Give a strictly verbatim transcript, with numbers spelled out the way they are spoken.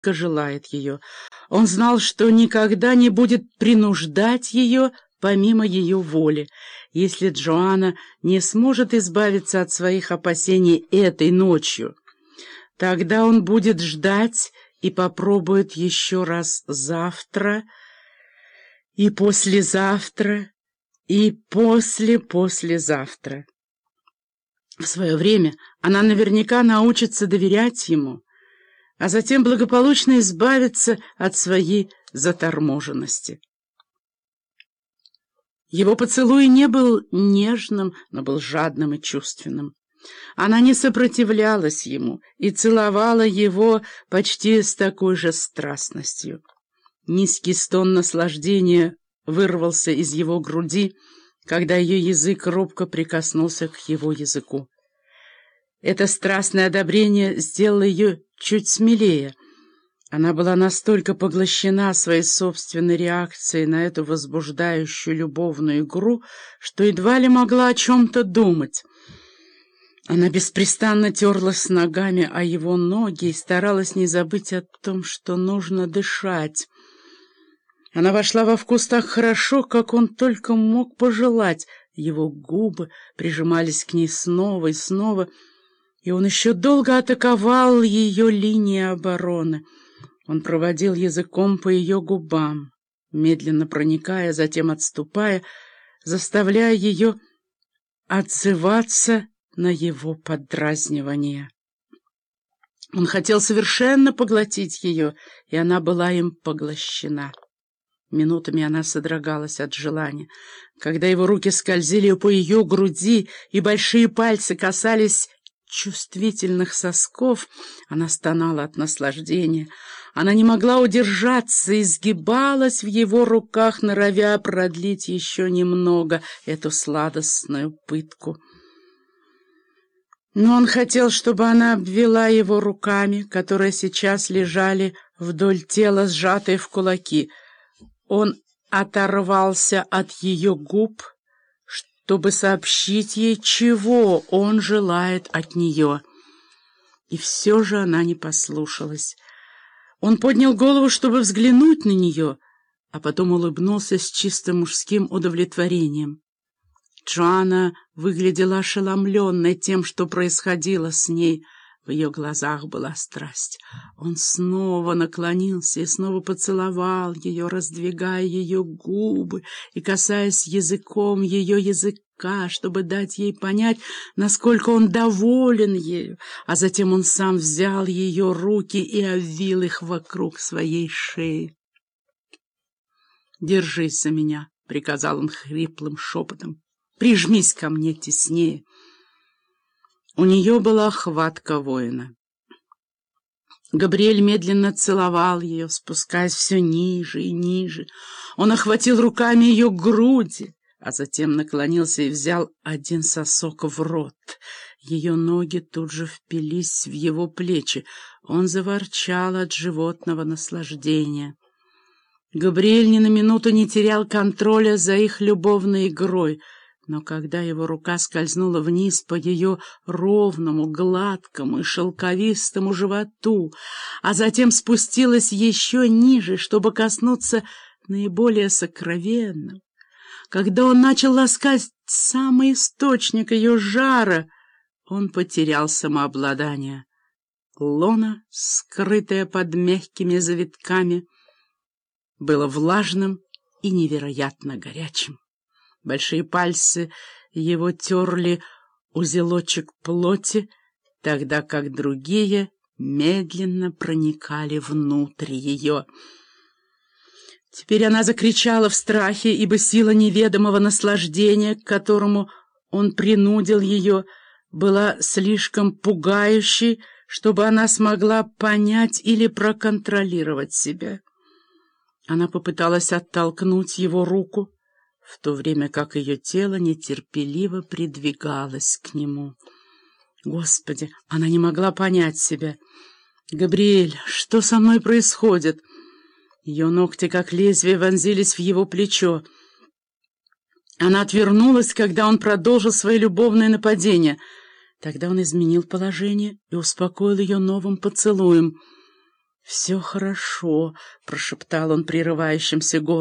желает ее. Он знал, что никогда не будет принуждать ее помимо ее воли. Если Джоанна не сможет избавиться от своих опасений этой ночью, тогда он будет ждать и попробует еще раз завтра, и послезавтра, и после-послезавтра. В свое время она наверняка научится доверять ему, а затем благополучно избавиться от своей заторможенности. Его поцелуй не был нежным, но был жадным и чувственным. Она не сопротивлялась ему и целовала его почти с такой же страстностью. Низкий стон наслаждения вырвался из его груди, когда ее язык робко прикоснулся к его языку. Это страстное одобрение сделало ее чуть смелее. Она была настолько поглощена своей собственной реакцией на эту возбуждающую любовную игру, что едва ли могла о чем-то думать. Она беспрестанно терлась ногами о его ноги и старалась не забыть о том, что нужно дышать. Она вошла во вкус так хорошо, как он только мог пожелать. Его губы прижимались к ней снова и снова, и он еще долго атаковал ее линии обороны. Он проводил языком по ее губам, медленно проникая, затем отступая, заставляя ее отзываться на его поддразнивание. Он хотел совершенно поглотить ее, и она была им поглощена. Минутами она содрогалась от желания. Когда его руки скользили по ее груди и большие пальцы касались чувствительных сосков, она стонала от наслаждения. Она не могла удержаться и сгибалась в его руках, норовя продлить еще немного эту сладостную пытку. Но он хотел, чтобы она обвела его руками, которые сейчас лежали вдоль тела, сжатые в кулаки. Он оторвался от ее губ, чтобы сообщить ей, чего он желает от нее. И все же она не послушалась. Он поднял голову, чтобы взглянуть на нее, а потом улыбнулся с чисто мужским удовлетворением. Джоанна выглядела ошеломленной тем, что происходило с ней. В ее глазах была страсть. Он снова наклонился и снова поцеловал ее, раздвигая ее губы и касаясь языком ее языка, чтобы дать ей понять, насколько он доволен ею. А затем он сам взял ее руки и обвил их вокруг своей шеи. «Держись за меня», — приказал он хриплым шепотом. «Прижмись ко мне теснее». У нее была хватка воина. Габриэль медленно целовал ее, спускаясь все ниже и ниже. Он охватил руками ее груди, а затем наклонился и взял один сосок в рот. Ее ноги тут же впились в его плечи. Он заворчал от животного наслаждения. Габриэль ни на минуту не терял контроля за их любовной игрой. Но когда его рука скользнула вниз по ее ровному, гладкому и шелковистому животу, а затем спустилась еще ниже, чтобы коснуться наиболее сокровенного, когда он начал ласкать самый источник ее жара, он потерял самообладание. Лоно, скрытое под мягкими завитками, было влажным и невероятно горячим. Большие пальцы его терли узелочек плоти, тогда как другие медленно проникали внутрь ее. Теперь она закричала в страхе, ибо сила неведомого наслаждения, к которому он принудил ее, была слишком пугающей, чтобы она смогла понять или проконтролировать себя. Она попыталась оттолкнуть его руку, в то время как ее тело нетерпеливо придвигалось к нему. Господи, она не могла понять себя. «Габриэль, что со мной происходит?» Ее ногти, как лезвие, вонзились в его плечо. Она отвернулась, когда он продолжил свое любовное нападение. Тогда он изменил положение и успокоил ее новым поцелуем. «Все хорошо», — прошептал он прерывающимся голосом.